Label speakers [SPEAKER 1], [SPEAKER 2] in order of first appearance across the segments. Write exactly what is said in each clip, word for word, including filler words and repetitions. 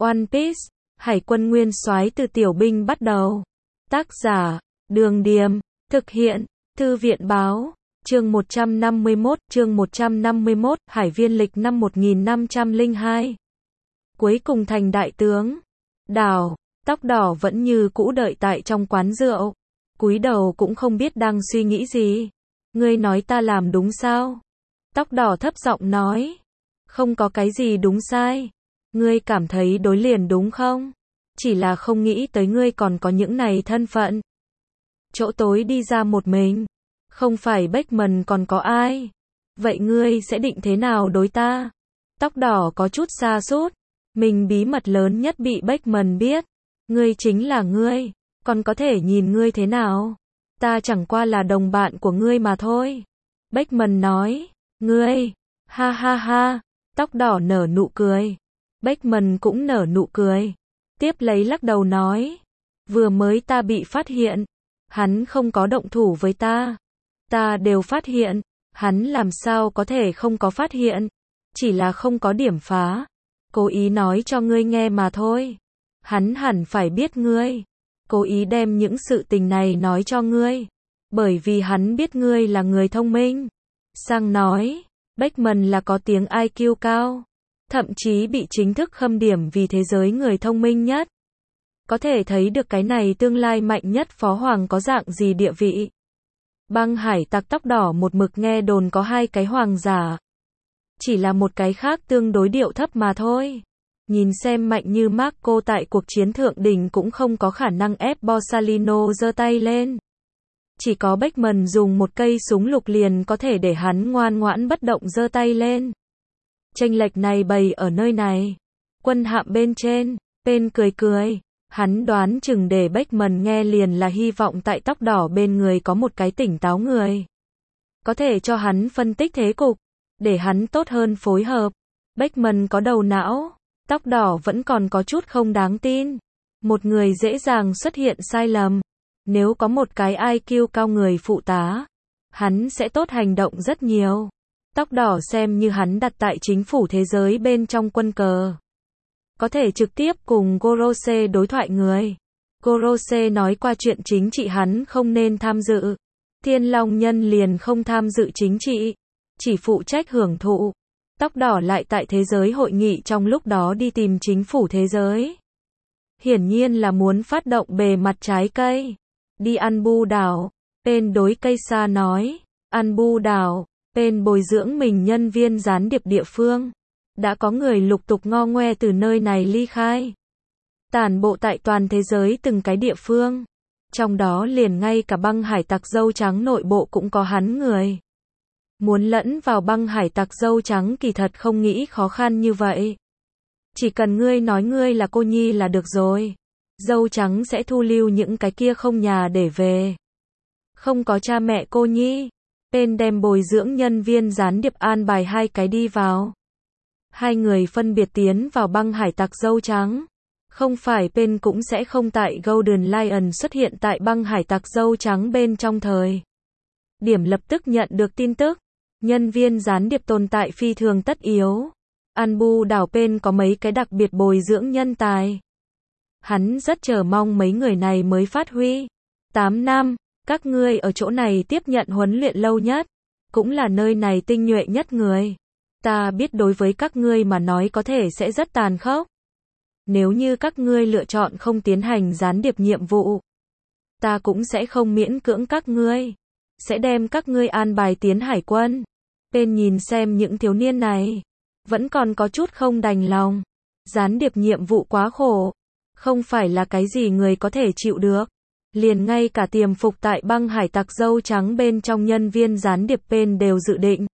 [SPEAKER 1] One Piece, Hải quân nguyên soái từ tiểu binh bắt đầu. Tác giả, Đường Điềm, thực hiện, Thư viện Báo, chương một trăm năm mươi mốt, chương một trăm năm mươi mốt, Hải viên lịch năm một nghìn năm trăm lẻ hai. Cuối cùng thành đại tướng. Đào, tóc đỏ vẫn như cũ đợi tại trong quán rượu. Cúi đầu cũng không biết đang suy nghĩ gì. Ngươi nói ta làm đúng sao? Tóc đỏ thấp giọng nói. Không có cái gì đúng sai. Ngươi cảm thấy đối liền đúng không? Chỉ là không nghĩ tới ngươi còn có những này thân phận. Chỗ tối đi ra một mình. Không phải Beckman còn có ai? Vậy ngươi sẽ định thế nào đối ta? Tóc đỏ có chút sa sút. Mình bí mật lớn nhất bị Beckman biết. Ngươi chính là ngươi. Còn có thể nhìn ngươi thế nào? Ta chẳng qua là đồng bạn của ngươi mà thôi. Beckman nói. Ngươi. Ha ha ha. Tóc đỏ nở nụ cười. Beckman cũng nở nụ cười. Tiếp lấy lắc đầu nói. Vừa mới ta bị phát hiện. Hắn không có động thủ với ta. Ta đều phát hiện. Hắn làm sao có thể không có phát hiện. Chỉ là không có điểm phá. Cố ý nói cho ngươi nghe mà thôi. Hắn hẳn phải biết ngươi. Cố ý đem những sự tình này nói cho ngươi. Bởi vì hắn biết ngươi là người thông minh. Sang nói. Beckman là có tiếng i kiu cao. Thậm chí bị chính thức khâm điểm vì thế giới người thông minh nhất. Có thể thấy được cái này tương lai mạnh nhất phó hoàng có dạng gì địa vị. Băng hải tặc tóc đỏ một mực nghe đồn có hai cái hoàng giả. Chỉ là một cái khác tương đối điệu thấp mà thôi. Nhìn xem mạnh như Marco tại cuộc chiến thượng đỉnh cũng không có khả năng ép Borsalino giơ tay lên. Chỉ có Beckman dùng một cây súng lục liền có thể để hắn ngoan ngoãn bất động giơ tay lên. Chênh lệch này bày ở nơi này. Quân hạm bên trên, Pen cười cười. Hắn đoán chừng để Beckman nghe liền là hy vọng tại tóc đỏ bên người có một cái tỉnh táo người. Có thể cho hắn phân tích thế cục. Để hắn tốt hơn phối hợp. Beckman có đầu não. Tóc đỏ vẫn còn có chút không đáng tin. Một người dễ dàng xuất hiện sai lầm. Nếu có một cái i kiu cao người phụ tá. Hắn sẽ tốt hành động rất nhiều. Tóc đỏ xem như hắn đặt tại chính phủ thế giới bên trong quân cờ. Có thể trực tiếp cùng Gorose đối thoại người. Gorose nói qua chuyện chính trị hắn không nên tham dự. Thiên Long Nhân liền không tham dự chính trị. Chỉ phụ trách hưởng thụ. Tóc đỏ lại tại thế giới hội nghị trong lúc đó đi tìm chính phủ thế giới. Hiển nhiên là muốn phát động bề mặt trái cây. Đi ăn bu đảo. Pen đối cây sa nói. Ăn bu đảo. Pen bồi dưỡng mình nhân viên gián điệp địa phương. Đã có người lục tục ngo ngoe từ nơi này ly khai. Tản bộ tại toàn thế giới từng cái địa phương. Trong đó liền ngay cả băng hải tặc dâu trắng nội bộ cũng có hắn người. Muốn lẫn vào băng hải tặc dâu trắng kỳ thật không nghĩ khó khăn như vậy. Chỉ cần ngươi nói ngươi là cô nhi là được rồi. Dâu trắng sẽ thu lưu những cái kia không nhà để về. Không có cha mẹ cô nhi. Pen đem bồi dưỡng nhân viên gián điệp an bài hai cái đi vào. Hai người phân biệt tiến vào băng hải tặc dâu trắng. Không phải Pen cũng sẽ không tại Golden Lion xuất hiện tại băng hải tặc dâu trắng bên trong thời. Điểm lập tức nhận được tin tức. Nhân viên gián điệp tồn tại phi thường tất yếu. An bu đảo Pen có mấy cái đặc biệt bồi dưỡng nhân tài. Hắn rất chờ mong mấy người này mới phát huy. tám năm, các ngươi ở chỗ này tiếp nhận huấn luyện lâu nhất. Cũng là nơi này tinh nhuệ nhất người. Ta biết đối với các ngươi mà nói có thể sẽ rất tàn khốc. Nếu như các ngươi lựa chọn không tiến hành gián điệp nhiệm vụ. Ta cũng sẽ không miễn cưỡng các ngươi. Sẽ đem các ngươi an bài tiến hải quân. Pen nhìn xem những thiếu niên này. Vẫn còn có chút không đành lòng. Gián điệp nhiệm vụ quá khổ. Không phải là cái gì người có thể chịu được. Liền ngay cả tiềm phục tại băng hải tặc dâu trắng bên trong nhân viên gián điệp Pen đều dự định.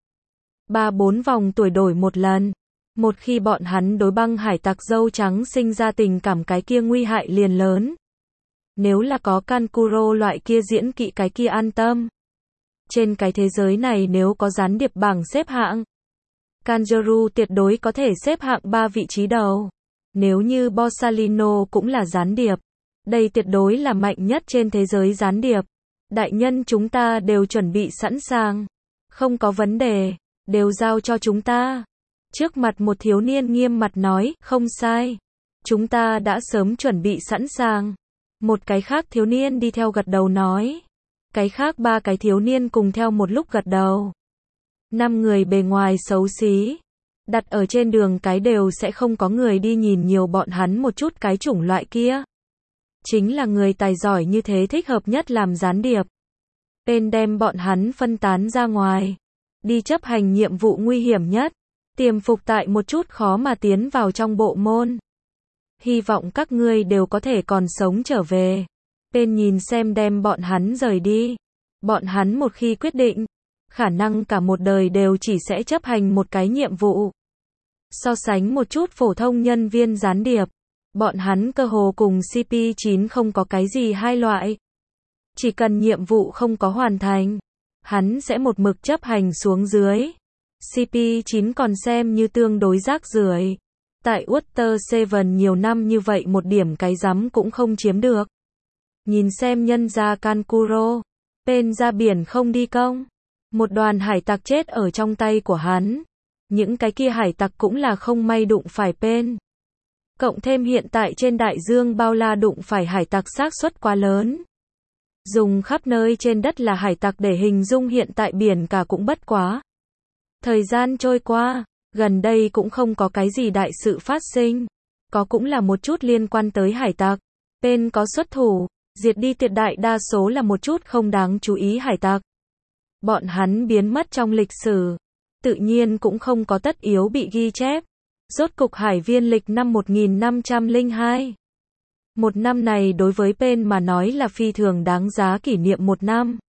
[SPEAKER 1] Ba bốn vòng tuổi đổi một lần. Một khi bọn hắn đối băng hải tặc dâu trắng sinh ra tình cảm cái kia nguy hại liền lớn. Nếu là có Kankuro loại kia diễn kỵ cái kia an tâm. Trên cái thế giới này nếu có gián điệp bảng xếp hạng. Kanjuro tuyệt đối có thể xếp hạng ba vị trí đầu. Nếu như Borsalino cũng là gián điệp. Đây tuyệt đối là mạnh nhất trên thế giới gián điệp. Đại nhân chúng ta đều chuẩn bị sẵn sàng. Không có vấn đề. Đều giao cho chúng ta. Trước mặt một thiếu niên nghiêm mặt nói, không sai. Chúng ta đã sớm chuẩn bị sẵn sàng. Một cái khác thiếu niên đi theo gật đầu nói. Cái khác ba cái thiếu niên cùng theo một lúc gật đầu. Năm người bề ngoài xấu xí. Đặt ở trên đường cái đều sẽ không có người đi nhìn nhiều bọn hắn một chút cái chủng loại kia. Chính là người tài giỏi như thế thích hợp nhất làm gián điệp. Tên đem bọn hắn phân tán ra ngoài. Đi chấp hành nhiệm vụ nguy hiểm nhất. Tiềm phục tại một chút khó mà tiến vào trong bộ môn. Hy vọng các ngươi đều có thể còn sống trở về. Tên nhìn xem đem bọn hắn rời đi. Bọn hắn một khi quyết định, khả năng cả một đời đều chỉ sẽ chấp hành một cái nhiệm vụ. So sánh một chút phổ thông nhân viên gián điệp, bọn hắn cơ hồ cùng xê pê chín không có cái gì hai loại. Chỉ cần nhiệm vụ không có hoàn thành, hắn sẽ một mực chấp hành xuống dưới. xê pê chín còn xem như tương đối rác rưởi. Tại Water Seven nhiều năm như vậy một điểm cái rắm cũng không chiếm được. Nhìn xem nhân gia Kankuro, Pen ra biển không đi công. Một đoàn hải tặc chết ở trong tay của hắn. Những cái kia hải tặc cũng là không may đụng phải Pen. Cộng thêm hiện tại trên đại dương bao la đụng phải hải tặc xác suất quá lớn. Dùng khắp nơi trên đất là hải tặc để hình dung hiện tại biển cả cũng bất quá. Thời gian trôi qua, gần đây cũng không có cái gì đại sự phát sinh. Có cũng là một chút liên quan tới hải tặc. Pen có xuất thủ, diệt đi tuyệt đại đa số là một chút không đáng chú ý hải tặc. Bọn hắn biến mất trong lịch sử. Tự nhiên cũng không có tất yếu bị ghi chép. Rốt cục hải viên lịch năm một nghìn năm trăm lẻ hai. Một năm này đối với Pen mà nói là phi thường đáng giá kỷ niệm một năm.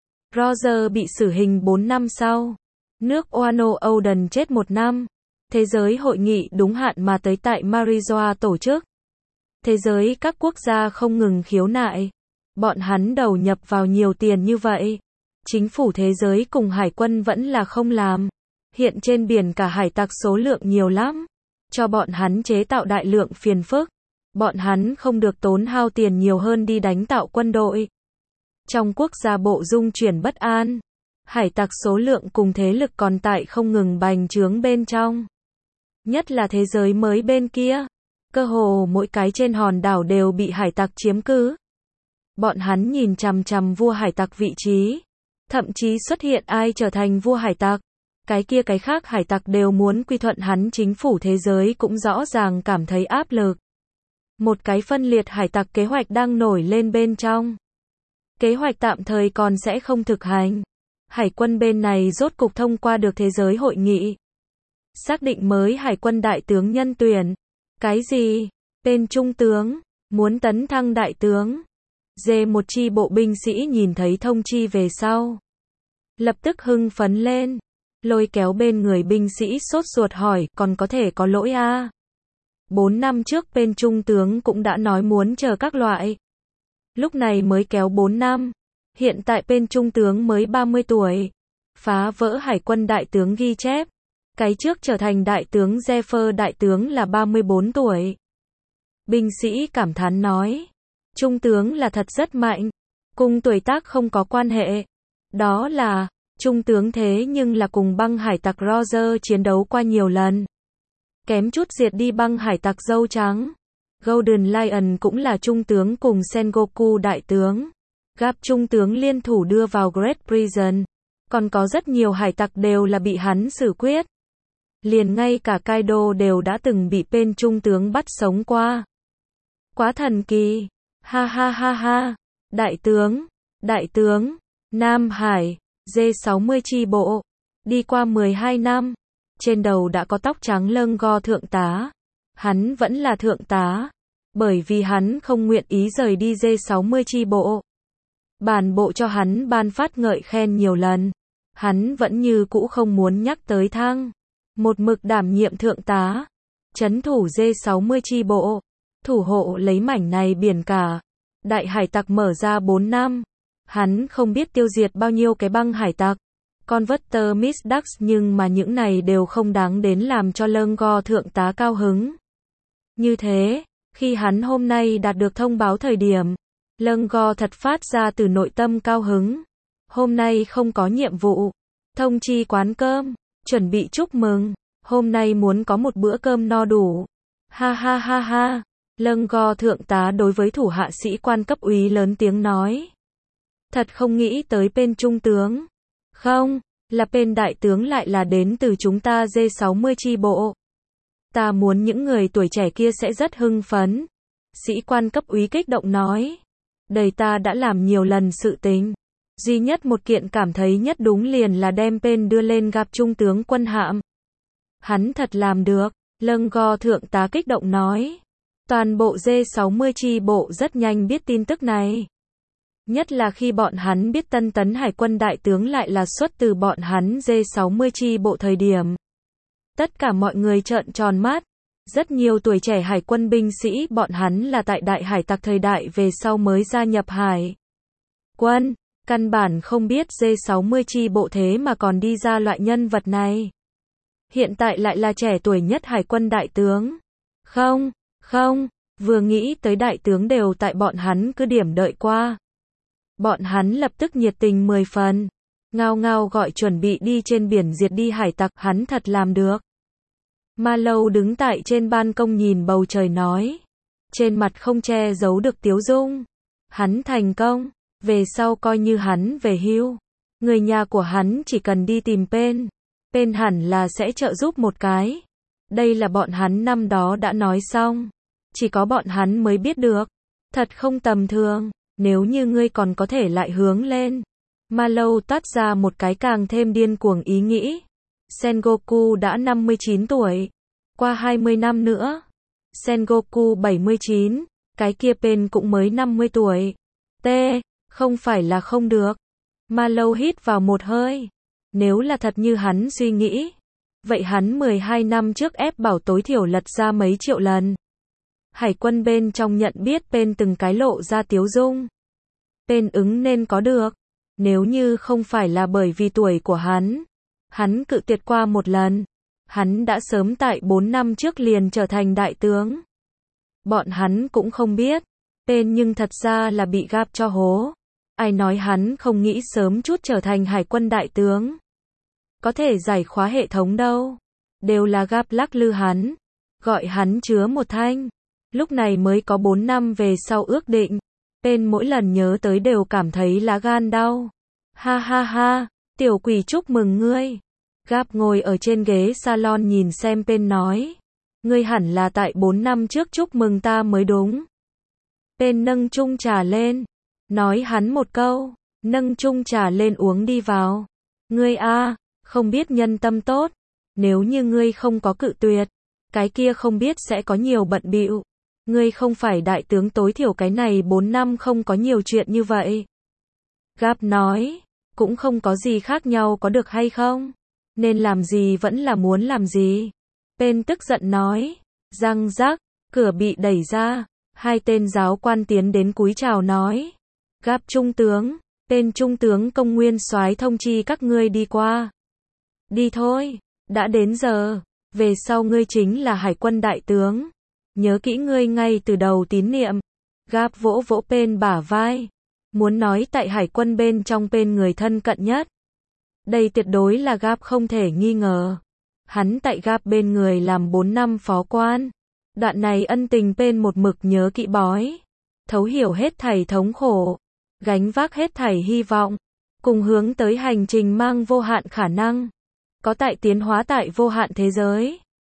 [SPEAKER 1] Roger bị xử hình bốn năm sau. Nước Wano Oden chết một năm. Thế giới hội nghị đúng hạn mà tới tại Marijoa tổ chức. Thế giới các quốc gia không ngừng khiếu nại. Bọn hắn đầu nhập vào nhiều tiền như vậy. Chính phủ thế giới cùng hải quân vẫn là không làm. Hiện trên biển cả hải tặc số lượng nhiều lắm. Cho bọn hắn chế tạo đại lượng phiền phức. Bọn hắn không được tốn hao tiền nhiều hơn đi đánh tạo quân đội. Trong quốc gia bộ dung chuyển bất an. Hải tặc số lượng cùng thế lực còn tại không ngừng bành trướng bên trong. Nhất là thế giới mới bên kia. Cơ hồ mỗi cái trên hòn đảo đều bị hải tặc chiếm cứ. Bọn hắn nhìn chằm chằm vua hải tặc vị trí. Thậm chí xuất hiện ai trở thành vua hải tặc. Cái kia cái khác hải tặc đều muốn quy thuận hắn, chính phủ thế giới cũng rõ ràng cảm thấy áp lực. Một cái phân liệt hải tặc kế hoạch đang nổi lên bên trong. Kế hoạch tạm thời còn sẽ không thực hành. Hải quân bên này rốt cục thông qua được thế giới hội nghị. Xác định mới hải quân đại tướng nhân tuyển. Cái gì? Tên trung tướng. Muốn tấn thăng đại tướng. Dê một chi bộ binh sĩ nhìn thấy thông chi về sau. Lập tức hưng phấn lên. Lôi kéo bên người binh sĩ sốt ruột hỏi, còn có thể có lỗi a? À? Bốn năm trước bên trung tướng cũng đã nói muốn chờ các loại. Lúc này mới kéo bốn năm. Hiện tại bên trung tướng mới ba mươi tuổi. Phá vỡ hải quân đại tướng ghi chép. Cái trước trở thành đại tướng Zephyr đại tướng là ba mươi bốn tuổi. Binh sĩ cảm thán nói. Trung tướng là thật rất mạnh. Cùng tuổi tác không có quan hệ. Đó là, trung tướng thế nhưng là cùng băng hải tặc Roger chiến đấu qua nhiều lần. Kém chút diệt đi băng hải tặc dâu trắng. Golden Lion cũng là trung tướng cùng Sengoku đại tướng. Gặp trung tướng liên thủ đưa vào Great Prison. Còn có rất nhiều hải tặc đều là bị hắn xử quyết. Liền ngay cả Kaido đều đã từng bị bên trung tướng bắt sống qua. Quá thần kỳ. Ha ha ha ha. Đại tướng. Đại tướng. Nam Hải. D sáu mươi chi bộ. Đi qua mười hai năm. Trên đầu đã có tóc trắng lâng go thượng tá. Hắn vẫn là thượng tá. Bởi vì hắn không nguyện ý rời đi D sáu mươi chi bộ. Bản bộ cho hắn ban phát ngợi khen nhiều lần. Hắn vẫn như cũ không muốn nhắc tới thăng. Một mực đảm nhiệm thượng tá. Trấn thủ D sáu mươi chi bộ. Thủ hộ lấy mảnh này biển cả. Đại hải tặc mở ra bốn năm. Hắn không biết tiêu diệt bao nhiêu cái băng hải tặc. Converter Miss Dax, nhưng mà những này đều không đáng đến làm cho lâng go thượng tá cao hứng. Như thế, khi hắn hôm nay đạt được thông báo thời điểm, lâng go thật phát ra từ nội tâm cao hứng. Hôm nay không có nhiệm vụ. Thông chi quán cơm. Chuẩn bị chúc mừng. Hôm nay muốn có một bữa cơm no đủ. Ha ha ha ha. Lâng go thượng tá đối với thủ hạ sĩ quan cấp úy lớn tiếng nói. Thật không nghĩ tới bên trung tướng. Không, là bên đại tướng lại là đến từ chúng ta D sáu mươi chi bộ. Ta muốn những người tuổi trẻ kia sẽ rất hưng phấn. Sĩ quan cấp úy kích động nói. Đây ta đã làm nhiều lần sự tình. Duy nhất một kiện cảm thấy nhất đúng liền là đem bên đưa lên gặp trung tướng quân hạm. Hắn thật làm được. Lâng go thượng tá kích động nói. Toàn bộ D sáu mươi chi bộ rất nhanh biết tin tức này. Nhất là khi bọn hắn biết Tân Tấn Hải quân đại tướng lại là xuất từ bọn hắn D sáu mươi chi bộ thời điểm. Tất cả mọi người trợn tròn mắt. Rất nhiều tuổi trẻ hải quân binh sĩ bọn hắn là tại đại hải tặc thời đại về sau mới gia nhập hải quân. Căn bản không biết D sáu mươi chi bộ thế mà còn đi ra loại nhân vật này. Hiện tại lại là trẻ tuổi nhất hải quân đại tướng. Không, không, vừa nghĩ tới đại tướng đều tại bọn hắn cứ điểm đợi qua. Bọn hắn lập tức nhiệt tình mười phần. Ngao ngao gọi chuẩn bị đi trên biển diệt đi hải tặc, hắn thật làm được. Ma Lâu đứng tại trên ban công nhìn bầu trời nói. Trên mặt không che giấu được tiếu dung. Hắn thành công. Về sau coi như hắn về hưu. Người nhà của hắn chỉ cần đi tìm Pen. Pen hẳn là sẽ trợ giúp một cái. Đây là bọn hắn năm đó đã nói xong. Chỉ có bọn hắn mới biết được. Thật không tầm thường. Nếu như ngươi còn có thể lại hướng lên. Ma Lâu toát ra một cái càng thêm điên cuồng ý nghĩ. Sengoku đã năm mươi chín tuổi. Qua hai mươi năm nữa. Sengoku bảy mươi chín. Cái kia Pen cũng mới năm mươi tuổi. T. Không phải là không được. Ma Lâu hít vào một hơi. Nếu là thật như hắn suy nghĩ. Vậy hắn mười hai năm trước ép bảo tối thiểu lật ra mấy triệu lần. Hải quân bên trong nhận biết Pen từng cái lộ ra tiếu dung. Pen ứng nên có được. Nếu như không phải là bởi vì tuổi của hắn. Hắn cự tuyệt qua một lần. Hắn đã sớm tại bốn năm trước liền trở thành đại tướng. Bọn hắn cũng không biết. Pen nhưng thật ra là bị gáp cho hố. Ai nói hắn không nghĩ sớm chút trở thành hải quân đại tướng. Có thể giải khóa hệ thống đâu. Đều là gáp lắc lư hắn. Gọi hắn chứa một thanh. Lúc này mới có bốn năm về sau ước định. Pen mỗi lần nhớ tới đều cảm thấy lá gan đau. Ha ha ha, tiểu quỷ chúc mừng ngươi. Gáp ngồi ở trên ghế salon nhìn xem Pen nói. Ngươi hẳn là tại bốn năm trước chúc mừng ta mới đúng. Pen nâng chung trà lên. Nói hắn một câu. Nâng chung trà lên uống đi vào. Ngươi a, không biết nhân tâm tốt. Nếu như ngươi không có cự tuyệt. Cái kia không biết sẽ có nhiều bận bịu. Ngươi không phải đại tướng tối thiểu cái này bốn năm không có nhiều chuyện như vậy. Gáp nói. Cũng không có gì khác nhau có được hay không. Nên làm gì vẫn là muốn làm gì. Pen tức giận nói. Răng rắc. Cửa bị đẩy ra. Hai tên giáo quan tiến đến cúi chào nói. Gáp trung tướng. Tên trung tướng Công Nguyên soái thông chi các ngươi đi qua. Đi thôi. Đã đến giờ. Về sau ngươi chính là hải quân đại tướng. Nhớ kỹ ngươi ngay từ đầu tín niệm. Gáp vỗ vỗ Pen bả vai. Muốn nói tại hải quân bên trong Pen người thân cận nhất. Đây tuyệt đối là Gáp không thể nghi ngờ. Hắn tại Gáp bên người làm bốn năm phó quan. Đoạn này ân tình Pen một mực nhớ kỹ bói. Thấu hiểu hết thảy thống khổ. Gánh vác hết thảy hy vọng. Cùng hướng tới hành trình mang vô hạn khả năng. Có tại tiến hóa tại vô hạn thế giới.